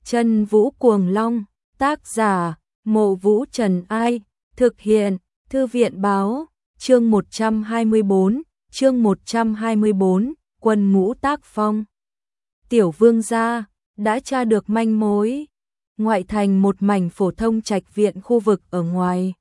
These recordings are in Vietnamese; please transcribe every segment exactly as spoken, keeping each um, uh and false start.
Chân Vũ Cuồng Long, tác giả, Mộ Vũ Trần Ai, thực hiện, Thư viện báo, chương một trăm hai mươi bốn, chương một trăm hai mươi bốn, Quân Ngũ Tác Phong. Tiểu vương gia, đã tra được manh mối. Ngoại thành một mảnh phổ thông trạch viện khu vực ở ngoài.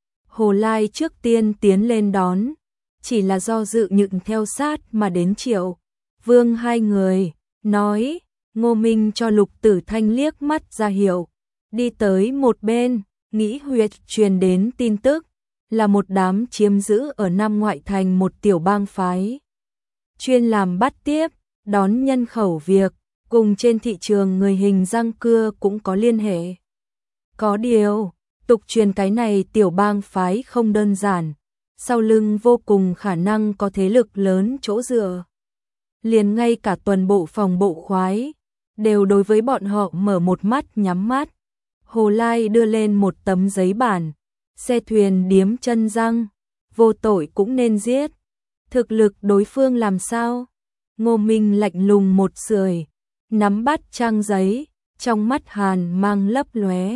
Hồ Lai trước tiên tiến lên đón, chỉ là do dự nhựng theo sát mà đến Triệu Vương hai người, nói, Ngô Minh cho Lục Tử Thanh liếc mắt ra hiệu, đi tới một bên, nghĩ huyệt truyền đến tin tức, là một đám chiếm giữ ở Nam ngoại thành một tiểu bang phái. Chuyên làm bắt tiếp, đón nhân khẩu việc, cùng trên thị trường người hình răng cưa cũng có liên hệ. Có điều, tục truyền cái này tiểu bang phái không đơn giản, sau lưng vô cùng khả năng có thế lực lớn chỗ dựa. Liền ngay cả tuần bộ phòng bộ khoái, đều đối với bọn họ mở một mắt nhắm mắt. Hồ Lai đưa lên một tấm giấy bản, xe thuyền điếm chân răng, vô tội cũng nên giết. Thực lực đối phương làm sao? Ngô Minh lạnh lùng một sưởi, nắm bắt trang giấy, trong mắt hàn mang lấp lóe.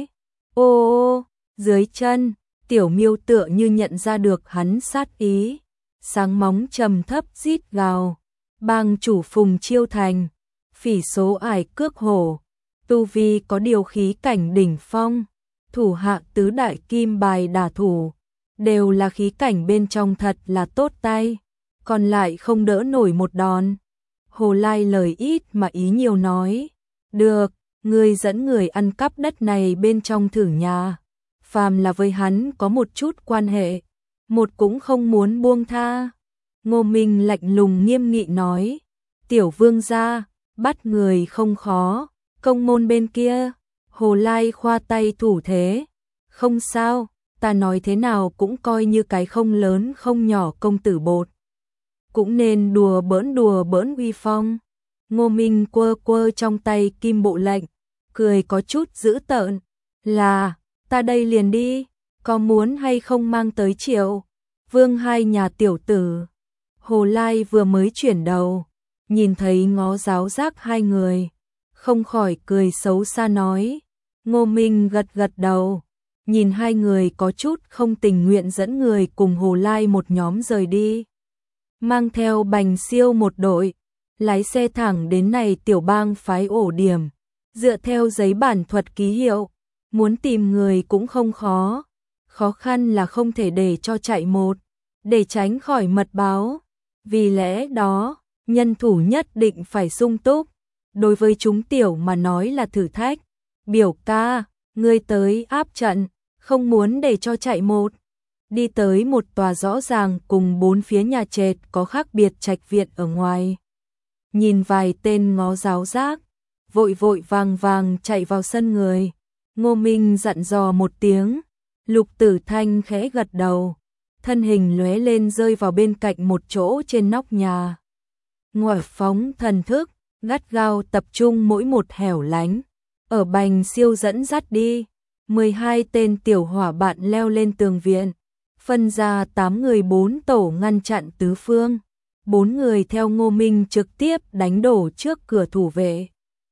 Ô ô, dưới chân, tiểu miêu tựa như nhận ra được hắn sát ý, sáng móng trầm thấp rít gào. Bang chủ Phùng Chiêu Thành, phỉ số ải cước hổ, tu vi có điều khí cảnh đỉnh phong, thủ hạ tứ đại kim bài đả thủ, đều là khí cảnh bên trong thật là tốt tay, còn lại không đỡ nổi một đòn. Hồ Lai lời ít mà ý nhiều nói, được, ngươi dẫn người ăn cắp đất này bên trong thử nhà, phàm là với hắn có một chút quan hệ, một cũng không muốn buông tha. Ngô Minh lạnh lùng nghiêm nghị nói, tiểu vương gia, bắt người không khó, công môn bên kia. Hồ Lai khoa tay thủ thế, không sao, ta nói thế nào cũng coi như cái không lớn không nhỏ công tử bột, cũng nên đùa bỡn đùa bỡn uy phong. Ngô Minh quơ quơ trong tay kim bộ lệnh, cười có chút dữ tợn, là, ta đây liền đi, có muốn hay không mang tới Triệu Vương hai nhà tiểu tử. Hồ Lai vừa mới chuyển đầu, nhìn thấy ngó giáo giác hai người, không khỏi cười xấu xa nói. Ngô Minh gật gật đầu, nhìn hai người có chút không tình nguyện dẫn người cùng Hồ Lai một nhóm rời đi. Mang theo Bành Siêu một đội, lái xe thẳng đến này tiểu bang phái ổ điểm, dựa theo giấy bản thuật ký hiệu, muốn tìm người cũng không khó, khó khăn là không thể để cho chạy một, để tránh khỏi mật báo. Vì lẽ đó, nhân thủ nhất định phải sung túc, đối với chúng tiểu mà nói là thử thách. Biểu ca, ngươi tới áp trận, không muốn để cho chạy một. Đi tới một tòa rõ ràng cùng bốn phía nhà trệt có khác biệt trạch viện ở ngoài. Nhìn vài tên ngó giáo giác, vội vội vàng vàng chạy vào sân người. Ngô Minh dặn dò một tiếng, Lục Tử Thanh khẽ gật đầu, thân hình lóe lên rơi vào bên cạnh một chỗ trên nóc nhà. Ngỏa phóng thần thức, gắt gao tập trung mỗi một hẻo lánh. Ở Bành Siêu dẫn dắt đi, mười hai tên tiểu hỏa bạn leo lên tường viện, phân ra tám người bốn tổ ngăn chặn tứ phương, bốn người theo Ngô Minh trực tiếp đánh đổ trước cửa thủ vệ.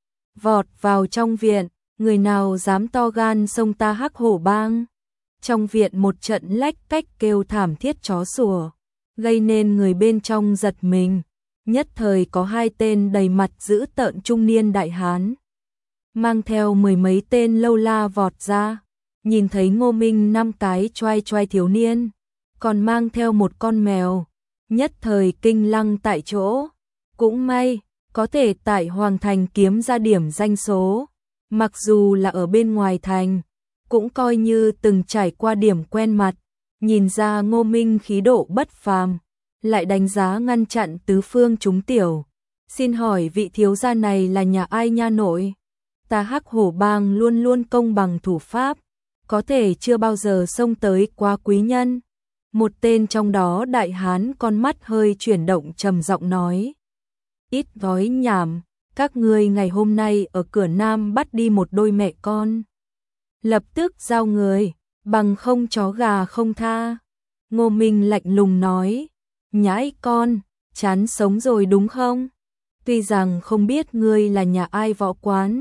Vọt vào trong viện, người nào dám to gan xông ta Hắc Hổ bang. Trong viện một trận lách cách kêu thảm thiết chó sủa, gây nên người bên trong giật mình. Nhất thời có hai tên đầy mặt dữ tợn trung niên đại hán, mang theo mười mấy tên lâu la vọt ra, nhìn thấy Ngô Minh năm cái choai choai thiếu niên, còn mang theo một con mèo, nhất thời kinh lăng tại chỗ. Cũng may, có thể tại Hoàng Thành kiếm ra điểm danh số, mặc dù là ở bên ngoài thành, cũng coi như từng trải qua điểm quen mặt, nhìn ra Ngô Minh khí độ bất phàm, lại đánh giá ngăn chặn tứ phương chúng tiểu. Xin hỏi vị thiếu gia này là nhà ai nha nội? Ta Hắc Hổ bang luôn luôn công bằng thủ pháp, có thể chưa bao giờ xông tới quá quý nhân. Một tên trong đó đại hán con mắt hơi chuyển động trầm giọng nói. Ít nói nhảm, các ngươi ngày hôm nay ở cửa Nam bắt đi một đôi mẹ con. Lập tức giao người, bằng không chó gà không tha. Ngô Minh lạnh lùng nói. Nhãi con, chán sống rồi đúng không? Tuy rằng không biết ngươi là nhà ai võ quán,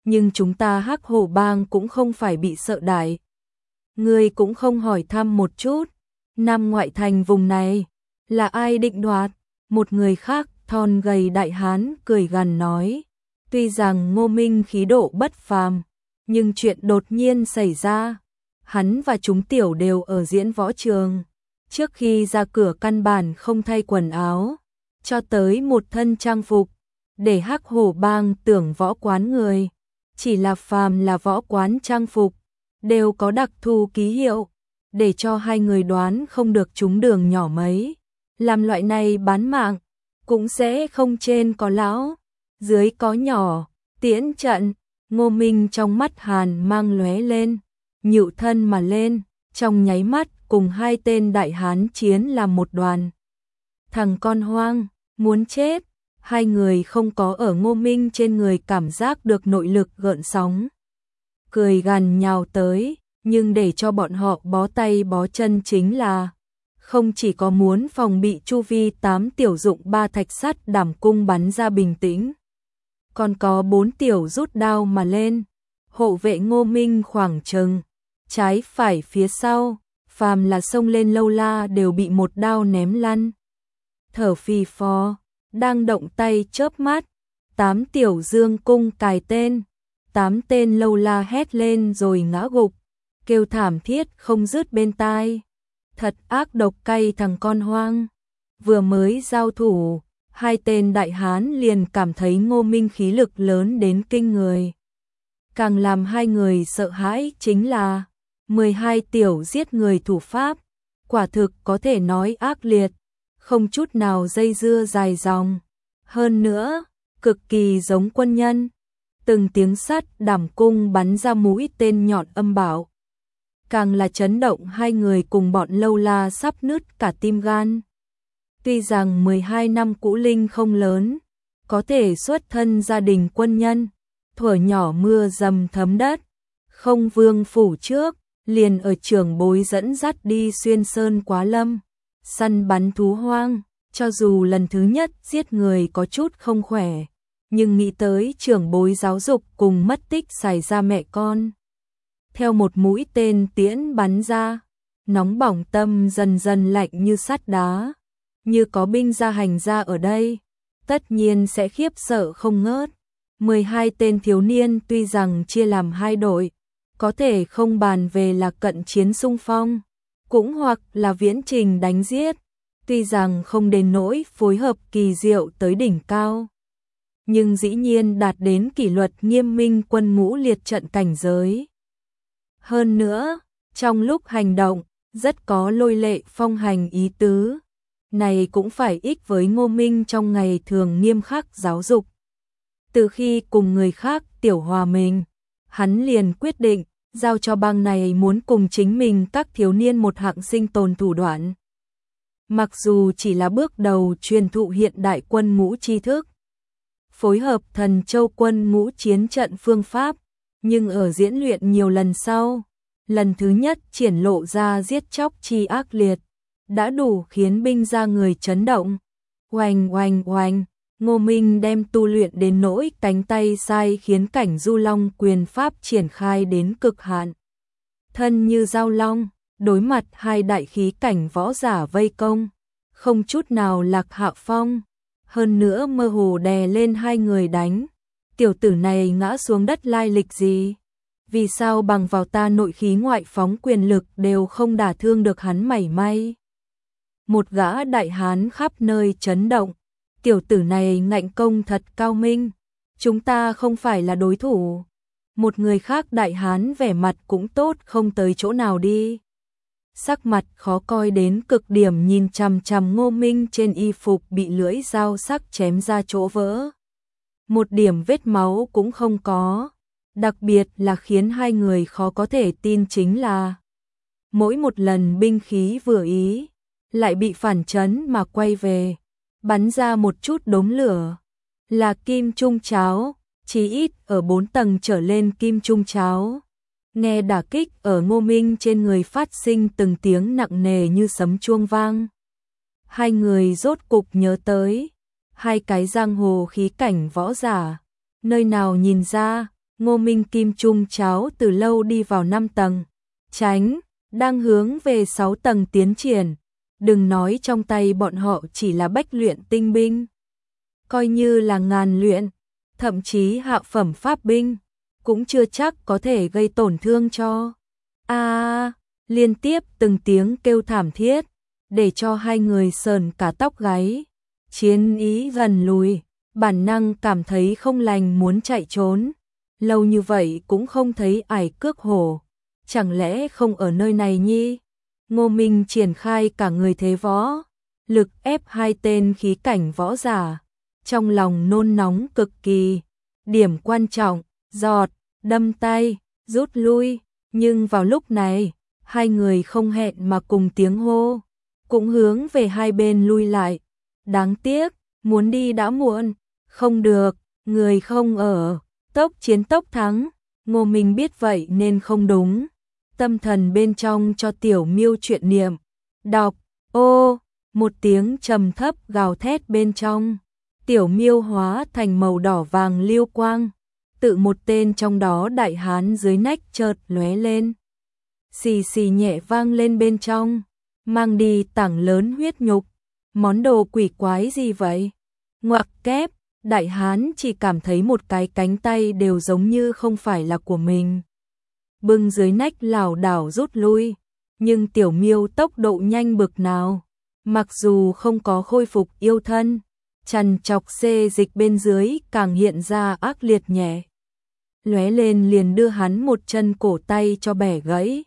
nhưng chúng ta Hắc Hổ Bang cũng không phải bị sợ đại. Ngươi cũng không hỏi thăm một chút, Nam ngoại thành vùng này, là ai định đoạt? Một người khác, thon gầy đại hán, cười gằn nói. Tuy rằng Ngô Minh khí độ bất phàm, nhưng chuyện đột nhiên xảy ra. Hắn và chúng tiểu đều ở diễn võ trường. Trước khi ra cửa căn bản không thay quần áo, cho tới một thân trang phục, để Hắc Hổ Bang tưởng võ quán người. Chỉ là phàm là võ quán trang phục, đều có đặc thù ký hiệu, để cho hai người đoán không được chúng đường nhỏ mấy. Làm loại này bán mạng, cũng sẽ không trên có lão, dưới có nhỏ, tiễn trận. Ngô Minh trong mắt hàn mang lóe lên, nhựu thân mà lên, trong nháy mắt cùng hai tên đại hán chiến làm một đoàn. Thằng con hoang, muốn chết, hai người không có ở Ngô Minh trên người cảm giác được nội lực gợn sóng. Cười gằn nhào tới, nhưng để cho bọn họ bó tay bó chân chính là không chỉ có muốn phòng bị chu vi tám tiểu dụng ba thạch sắt đảm cung bắn ra bình tĩnh, còn có bốn tiểu rút đao mà lên, hộ vệ Ngô Minh khoảng chừng trái phải phía sau, phàm là xông lên lâu la đều bị một đao ném lăn. Thở phì phò, đang động tay chớp mắt, tám tiểu dương cung cài tên, tám tên lâu la hét lên rồi ngã gục, kêu thảm thiết không dứt bên tai. Thật ác độc cay thằng con hoang. Vừa mới giao thủ, hai tên đại hán liền cảm thấy Ngô Minh khí lực lớn đến kinh người. Càng làm hai người sợ hãi chính là mười hai tiểu giết người thủ pháp, quả thực có thể nói ác liệt, không chút nào dây dưa dài dòng. Hơn nữa, cực kỳ giống quân nhân, từng tiếng sắt đảm cung bắn ra mũi tên nhọn âm bảo. Càng là chấn động hai người cùng bọn lâu la sắp nứt cả tim gan. Tuy rằng mười hai năm cũ linh không lớn, có thể xuất thân gia đình quân nhân, thuở nhỏ mưa dầm thấm đất, không vương phủ trước, liền ở trưởng bối dẫn dắt đi xuyên sơn quá lâm, săn bắn thú hoang, cho dù lần thứ nhất giết người có chút không khỏe, nhưng nghĩ tới trưởng bối giáo dục cùng mất tích xảy ra mẹ con. Theo một mũi tên tiễn bắn ra, nóng bỏng tâm dần dần lạnh như sắt đá, như có binh gia hành ra ở đây, tất nhiên sẽ khiếp sợ không ngớt. mười hai tên thiếu niên tuy rằng chia làm hai đội, có thể không bàn về là cận chiến xung phong, cũng hoặc là viễn trình đánh giết, tuy rằng không đến nỗi phối hợp kỳ diệu tới đỉnh cao, nhưng dĩ nhiên đạt đến kỷ luật nghiêm minh quân ngũ liệt trận cảnh giới. Hơn nữa, trong lúc hành động, rất có lôi lệ phong hành ý tứ. Này cũng phải ích với Ngô Minh trong ngày thường nghiêm khắc giáo dục. Từ khi cùng người khác tiểu hòa mình, hắn liền quyết định, giao cho bang này muốn cùng chính mình các thiếu niên một hạng sinh tồn thủ đoạn. Mặc dù chỉ là bước đầu truyền thụ hiện đại quân ngũ tri thức, phối hợp thần châu quân ngũ chiến trận phương pháp, nhưng ở diễn luyện nhiều lần sau, lần thứ nhất triển lộ ra giết chóc chi ác liệt, đã đủ khiến binh gia người chấn động. Oanh oanh oanh, Ngô Minh đem tu luyện đến nỗi cánh tay sai khiến cảnh du long quyền pháp triển khai đến cực hạn. Thân như dao long, đối mặt hai đại khí cảnh võ giả vây công, không chút nào lạc hạ phong, hơn nữa mơ hồ đè lên hai người đánh. Tiểu tử này ngã xuống đất lai lịch gì? Vì sao bằng vào ta nội khí ngoại phóng quyền lực đều không đả thương được hắn mảy may? Một gã đại hán khắp nơi chấn động. Tiểu tử này ngạnh công thật cao minh. Chúng ta không phải là đối thủ. Một người khác đại hán vẻ mặt cũng tốt không tới chỗ nào đi. Sắc mặt khó coi đến cực điểm nhìn chằm chằm Ngô Minh trên y phục bị lưỡi dao sắc chém ra chỗ vỡ. Một điểm vết máu cũng không có. Đặc biệt là khiến hai người khó có thể tin chính là mỗi một lần binh khí vừa ý, lại bị phản chấn mà quay về, bắn ra một chút đốm lửa. Là kim trung cháo, chí ít ở bốn tầng trở lên kim trung cháo. Nghe đả kích ở Ngô Minh trên người phát sinh từng tiếng nặng nề như sấm chuông vang. Hai người rốt cục nhớ tới, hai cái giang hồ khí cảnh võ giả, nơi nào nhìn ra, Ngô Minh Kim Trung cháo từ lâu đi vào năm tầng, tránh, đang hướng về sáu tầng tiến triển. Đừng nói trong tay bọn họ chỉ là bách luyện tinh binh, coi như là ngàn luyện, thậm chí hạ phẩm pháp binh, cũng chưa chắc có thể gây tổn thương cho. A, à, liên tiếp từng tiếng kêu thảm thiết, để cho hai người sờn cả tóc gáy. Chiến ý gần lùi, bản năng cảm thấy không lành muốn chạy trốn. Lâu như vậy cũng không thấy ải cước hổ, chẳng lẽ không ở nơi này nhi? Ngô Minh triển khai cả người thế võ, lực ép hai tên khí cảnh võ giả, trong lòng nôn nóng cực kỳ. Điểm quan trọng, giọt, đâm tay, rút lui, nhưng vào lúc này, hai người không hẹn mà cùng tiếng hô, cũng hướng về hai bên lui lại. Đáng tiếc, muốn đi đã muộn, không được, người không ở, tốc chiến tốc thắng. Ngô Minh biết vậy nên không đúng, tâm thần bên trong cho Tiểu Miêu chuyện niệm, đọc, ô, một tiếng trầm thấp gào thét bên trong. Tiểu Miêu hóa thành màu đỏ vàng liêu quang, tự một tên trong đó đại hán dưới nách chợt lóe lên. Xì xì nhẹ vang lên bên trong, mang đi tảng lớn huyết nhục. Món đồ quỷ quái gì vậy? Ngoặc kép, đại hán chỉ cảm thấy một cái cánh tay đều giống như không phải là của mình. Bưng dưới nách lảo đảo rút lui, nhưng Tiểu Miêu tốc độ nhanh bực nào, mặc dù không có khôi phục yêu thân, chằn chọc xê dịch bên dưới càng hiện ra ác liệt nhẹ. Lóe lên liền đưa hắn một chân cổ tay cho bẻ gãy.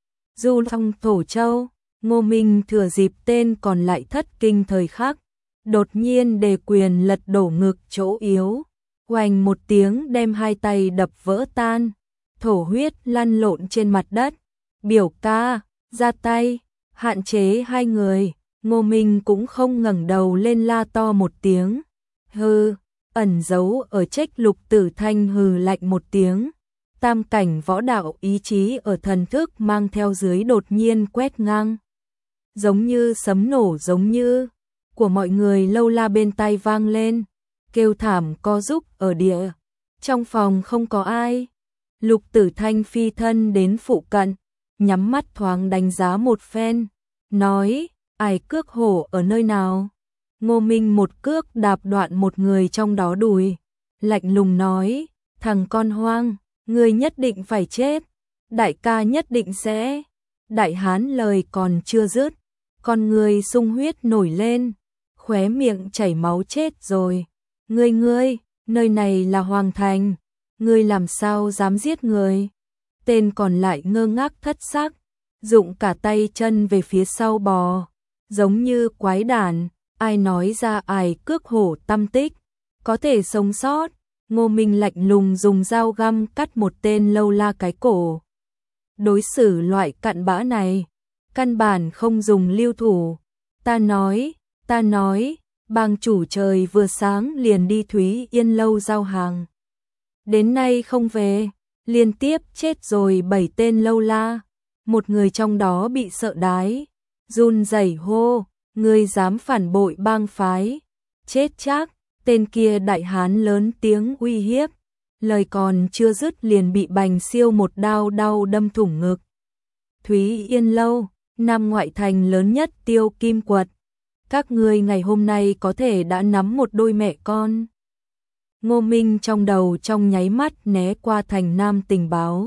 Du Long Thổ Châu, Ngô Minh thừa dịp tên còn lại thất kinh thời khắc, đột nhiên đề quyền lật đổ ngực chỗ yếu, oành một tiếng đem hai tay đập vỡ tan, thổ huyết lăn lộn trên mặt đất. Biểu ca, ra tay, hạn chế hai người. Ngô Minh cũng không ngẩng đầu lên la to một tiếng. Hừ, ẩn giấu ở trách Lục Tử Thanh hừ lạnh một tiếng. Tam cảnh võ đạo ý chí ở thần thức mang theo dưới đột nhiên quét ngang. Giống như sấm nổ giống như của mọi người lâu la bên tai vang lên, kêu thảm co rúm ở địa. Trong phòng không có ai. Lục Tử Thanh phi thân đến phụ cận, nhắm mắt thoáng đánh giá một phen, nói, ải cước hổ ở nơi nào? Ngô Minh một cước đạp đoạn một người trong đó đùi, lạnh lùng nói, thằng con hoang, ngươi nhất định phải chết, đại ca nhất định sẽ. Đại hán lời còn chưa dứt, con người sung huyết nổi lên, khóe miệng chảy máu chết rồi. Ngươi ngươi, nơi này là Hoàng Thành, ngươi làm sao dám giết người? Tên còn lại ngơ ngác thất xác, dụng cả tay chân về phía sau bò, giống như quái đản. Ai nói ra ải cước hổ tâm tích, có thể sống sót? Ngô Minh lạnh lùng dùng dao găm cắt một tên lâu la cái cổ. Đối xử loại cặn bã này, căn bản không dùng lưu thủ. Ta nói, ta nói, bang chủ trời vừa sáng liền đi Thúy Yên lâu giao hàng. Đến nay không về, liên tiếp chết rồi bảy tên lâu la. Một người trong đó bị sợ đái, run rẩy hô, ngươi dám phản bội bang phái, chết chắc. Tên kia đại hán lớn tiếng uy hiếp, lời còn chưa dứt liền bị Bành Siêu một đao đau đâm thủng ngực. Thúy Yên lâu, Nam ngoại thành lớn nhất Tiêu Kim Quật, các ngươi ngày hôm nay có thể đã nắm một đôi mẹ con. Ngô Minh trong đầu trong nháy mắt né qua thành Nam tình báo,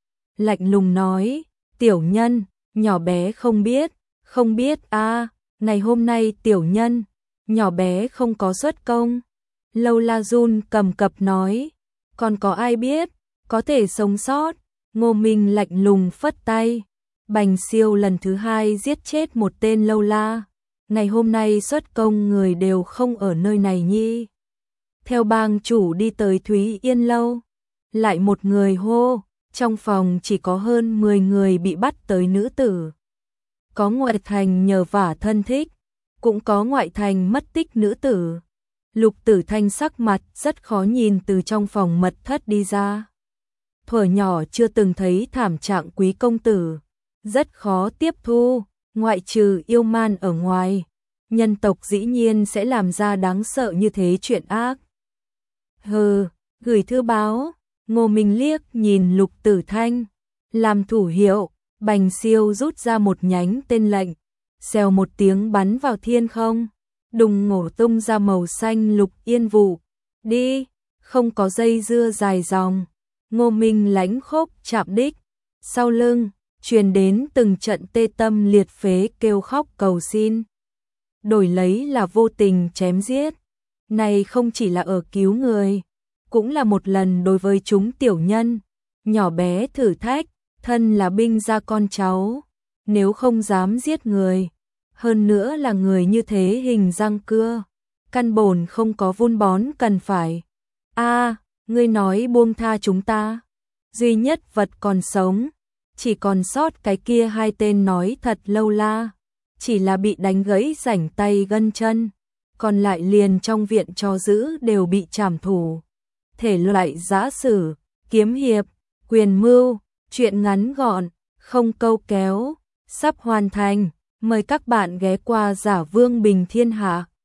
lạnh lùng nói, tiểu nhân, nhỏ bé không biết, không biết a, à, ngày hôm nay tiểu nhân, nhỏ bé không có xuất công. Lâu la run cầm cập nói, còn có ai biết, có thể sống sót? Ngô Minh lạnh lùng phất tay, Bành Siêu lần thứ hai giết chết một tên lâu la. Ngày hôm nay xuất công người đều không ở nơi này nhi. Theo bang chủ đi tới Thúy Yên lâu, lại một người hô, trong phòng chỉ có hơn mười người bị bắt tới nữ tử. Có ngoại thành nhờ vả thân thích, cũng có ngoại thành mất tích nữ tử. Lục Tử Thanh sắc mặt rất khó nhìn từ trong phòng mật thất đi ra. Thuở nhỏ chưa từng thấy thảm trạng quý công tử, rất khó tiếp thu, ngoại trừ yêu man ở ngoài, nhân tộc dĩ nhiên sẽ làm ra đáng sợ như thế chuyện ác. Hừ, gửi thư báo, Ngô Minh liếc nhìn Lục Tử Thanh, làm thủ hiệu, Bành Siêu rút ra một nhánh tên lệnh, xèo một tiếng bắn vào thiên không, đùng ngổ tung ra màu xanh lục yên vụ. Đi, không có dây dưa dài dòng. Ngô Minh lãnh khốc chạm đích, sau lưng truyền đến từng trận tê tâm liệt phế kêu khóc cầu xin. Đổi lấy là vô tình chém giết. Này không chỉ là ở cứu người, cũng là một lần đối với chúng tiểu nhân, nhỏ bé thử thách, thân là binh gia con cháu, nếu không dám giết người, hơn nữa là người như thế hình răng cưa, căn bổn không có vun bón cần phải. A, ngươi nói buông tha chúng ta, duy nhất vật còn sống, chỉ còn sót cái kia hai tên nói thật lâu la, chỉ là bị đánh gãy rảnh tay gân chân, còn lại liền trong viện cho giữ đều bị trảm thủ. Thể loại giã sử, kiếm hiệp, quyền mưu, truyện ngắn gọn, không câu kéo, sắp hoàn thành, mời các bạn ghé qua Giả Vương Bình Thiên Hạ.